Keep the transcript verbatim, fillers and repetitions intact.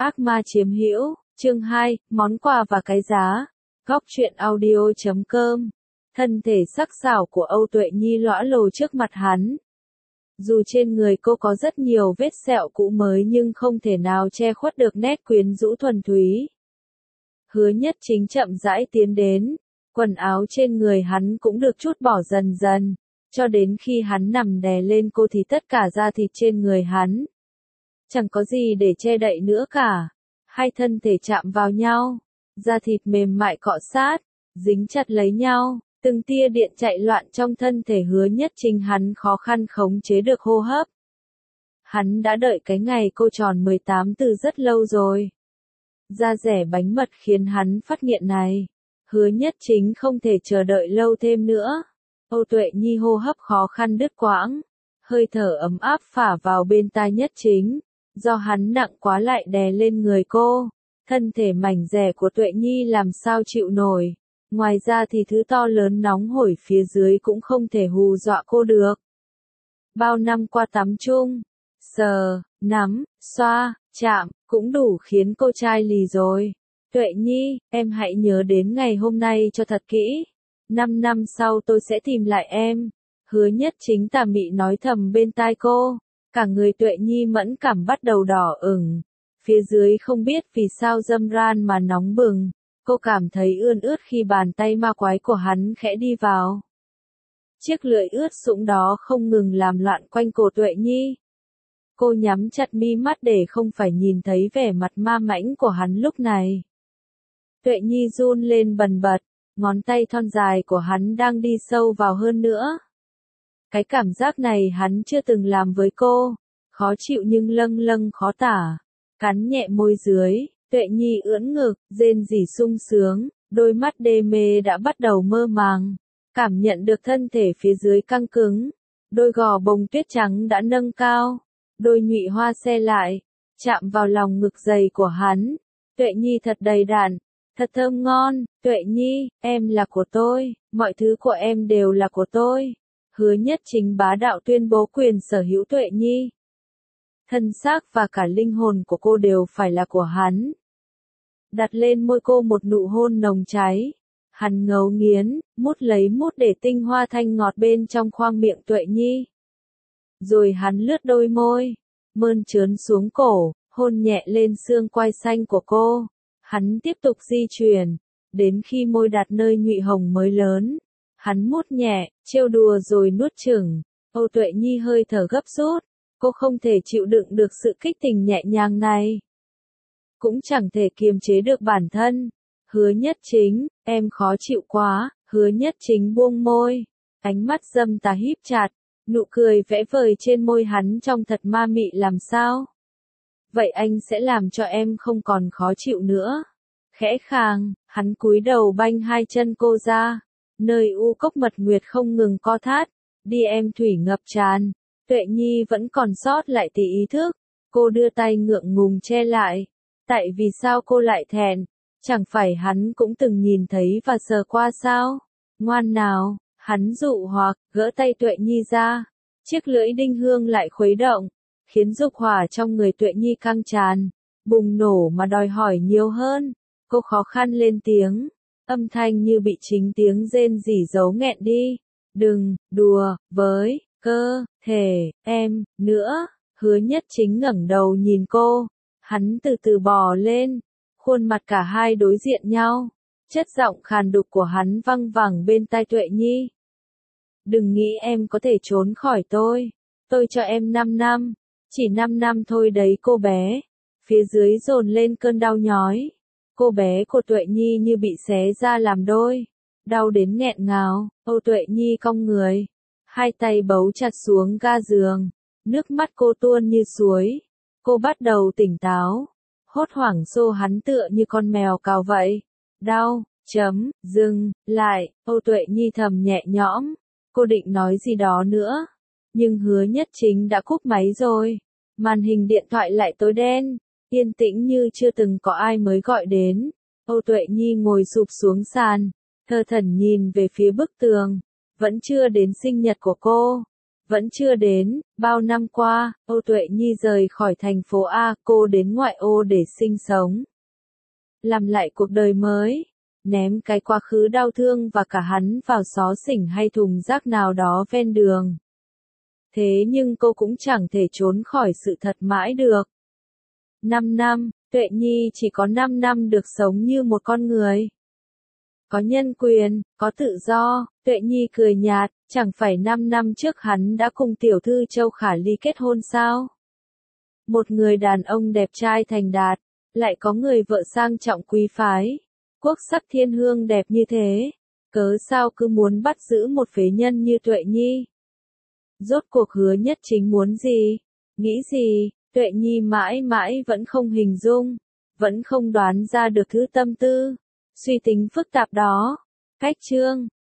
Ác ma chiếm hữu, chương hai, món quà và cái giá. Góc truyện audio chấm com. Thân thể sắc sảo của Âu Tuệ Nhi lõa lồ trước mặt hắn. Dù trên người cô có rất nhiều vết sẹo cũ mới nhưng không thể nào che khuất được nét quyến rũ thuần túy. Hứa Nhất Chính chậm rãi tiến đến, quần áo trên người hắn cũng được trút bỏ dần dần, cho đến khi hắn nằm đè lên cô thì tất cả da thịt trên người hắn chẳng có gì để che đậy nữa cả. Hai thân thể chạm vào nhau, da thịt mềm mại cọ sát, dính chặt lấy nhau, từng tia điện chạy loạn trong thân thể Hứa Nhất Chính, hắn khó khăn khống chế được hô hấp. Hắn đã đợi cái ngày cô tròn mười tám từ rất lâu rồi. Da rẻ bánh mật khiến hắn phát nghiện này. Hứa Nhất Chính không thể chờ đợi lâu thêm nữa. Âu Tuệ Nhi hô hấp khó khăn đứt quãng, hơi thở ấm áp phả vào bên tai Nhất Chính. Do hắn nặng quá lại đè lên người cô, thân thể mảnh dẻ của Tuệ Nhi làm sao chịu nổi. Ngoài ra thì thứ to lớn nóng hổi phía dưới cũng không thể hù dọa cô được. Bao năm qua tắm chung, sờ, nắm, xoa, chạm, cũng đủ khiến cô chai lì rồi. Tuệ Nhi, em hãy nhớ đến ngày hôm nay cho thật kỹ. Năm năm sau tôi sẽ tìm lại em. Hứa Nhất Chính tà mị nói thầm bên tai cô. Cả người Tuệ Nhi mẫn cảm bắt đầu đỏ ửng. Phía dưới không biết vì sao dâm ran mà nóng bừng. Cô cảm thấy ươn ướt khi bàn tay ma quái của hắn khẽ đi vào. Chiếc lưỡi ướt sũng đó không ngừng làm loạn quanh cổ Tuệ Nhi. Cô nhắm chặt mi mắt để không phải nhìn thấy vẻ mặt ma mãnh của hắn lúc này. Tuệ Nhi run lên bần bật, ngón tay thon dài của hắn đang đi sâu vào hơn nữa. Cái cảm giác này hắn chưa từng làm với cô, khó chịu nhưng lâng lâng khó tả. Cắn nhẹ môi dưới, Tuệ Nhi ưỡn ngực, rên rỉ sung sướng, đôi mắt đê mê đã bắt đầu mơ màng. Cảm nhận được thân thể phía dưới căng cứng, đôi gò bông tuyết trắng đã nâng cao, đôi nhụy hoa xe lại, chạm vào lòng ngực dày của hắn. Tuệ Nhi thật đầy đặn, thật thơm ngon. Tuệ Nhi, em là của tôi, mọi thứ của em đều là của tôi. Hứa Nhất Chính bá đạo tuyên bố quyền sở hữu Tuệ Nhi. Thân xác và cả linh hồn của cô đều phải là của hắn. Đặt lên môi cô một nụ hôn nồng cháy. Hắn ngấu nghiến, mút lấy mút để tinh hoa thanh ngọt bên trong khoang miệng Tuệ Nhi. Rồi hắn lướt đôi môi, mơn trớn xuống cổ, hôn nhẹ lên xương quai xanh của cô. Hắn tiếp tục di chuyển, đến khi môi đặt nơi nhụy hồng mới lớn. Hắn mút nhẹ, trêu đùa rồi nuốt chửng. Âu Tuệ Nhi hơi thở gấp rút, cô không thể chịu đựng được sự kích tình nhẹ nhàng này. Cũng chẳng thể kiềm chế được bản thân. Hứa Nhất Chính, em khó chịu quá. Hứa Nhất Chính buông môi, ánh mắt dâm tà híp chặt, nụ cười vẽ vời trên môi hắn trông thật ma mị làm sao. Vậy anh sẽ làm cho em không còn khó chịu nữa. Khẽ khàng, hắn cúi đầu banh hai chân cô ra. Nơi u cốc mật nguyệt không ngừng co thắt, đi em thủy ngập tràn. Tuệ Nhi vẫn còn sót lại tí ý thức, cô đưa tay ngượng ngùng che lại. Tại vì sao cô lại thẹn, chẳng phải hắn cũng từng nhìn thấy và sờ qua sao? Ngoan nào, hắn dụ hoặc, gỡ tay Tuệ Nhi ra. Chiếc lưỡi đinh hương lại khuấy động, khiến dục hỏa trong người Tuệ Nhi căng tràn, bùng nổ mà đòi hỏi nhiều hơn. Cô khó khăn lên tiếng. Âm thanh như bị chính tiếng rên rỉ giấu nghẹn đi. Đừng, đùa, với, cơ, thể, em, nữa. Hứa Nhất Chính ngẩng đầu nhìn cô. Hắn từ từ bò lên. Khuôn mặt cả hai đối diện nhau. Chất giọng khàn đục của hắn văng vẳng bên tai Tuệ Nhi. Đừng nghĩ em có thể trốn khỏi tôi. Tôi cho em năm năm. Chỉ năm năm thôi đấy cô bé. Phía dưới dồn lên cơn đau nhói. Cô bé của Tuệ Nhi như bị xé ra làm đôi. Đau đến nghẹn ngào. Âu Tuệ Nhi cong người. Hai tay bấu chặt xuống ga giường. Nước mắt cô tuôn như suối. Cô bắt đầu tỉnh táo. Hốt hoảng xô hắn tựa như con mèo cào vậy. Đau, chấm, dừng, lại. Âu Tuệ Nhi thầm nhẹ nhõm. Cô định nói gì đó nữa. Nhưng Hứa Nhất Chính đã cúp máy rồi. Màn hình điện thoại lại tối đen. Yên tĩnh như chưa từng có ai mới gọi đến. Âu Tuệ Nhi ngồi sụp xuống sàn, thơ thẩn nhìn về phía bức tường. Vẫn chưa đến sinh nhật của cô. Vẫn chưa đến, bao năm qua, Âu Tuệ Nhi rời khỏi thành phố A, cô đến ngoại ô để sinh sống. Làm lại cuộc đời mới, ném cái quá khứ đau thương và cả hắn vào xó xỉnh hay thùng rác nào đó ven đường. Thế nhưng cô cũng chẳng thể trốn khỏi sự thật mãi được. Năm năm, Tuệ Nhi chỉ có năm năm được sống như một con người. Có nhân quyền, có tự do, Tuệ Nhi cười nhạt, chẳng phải năm năm trước hắn đã cùng tiểu thư Châu Khả Ly kết hôn sao? Một người đàn ông đẹp trai thành đạt, lại có người vợ sang trọng quý phái, quốc sắc thiên hương đẹp như thế, cớ sao cứ muốn bắt giữ một phế nhân như Tuệ Nhi? Rốt cuộc Hứa Nhất Chính muốn gì? Nghĩ gì? Tuệ Nhi mãi mãi vẫn không hình dung, vẫn không đoán ra được thứ tâm tư, suy tính phức tạp đó. Cách chương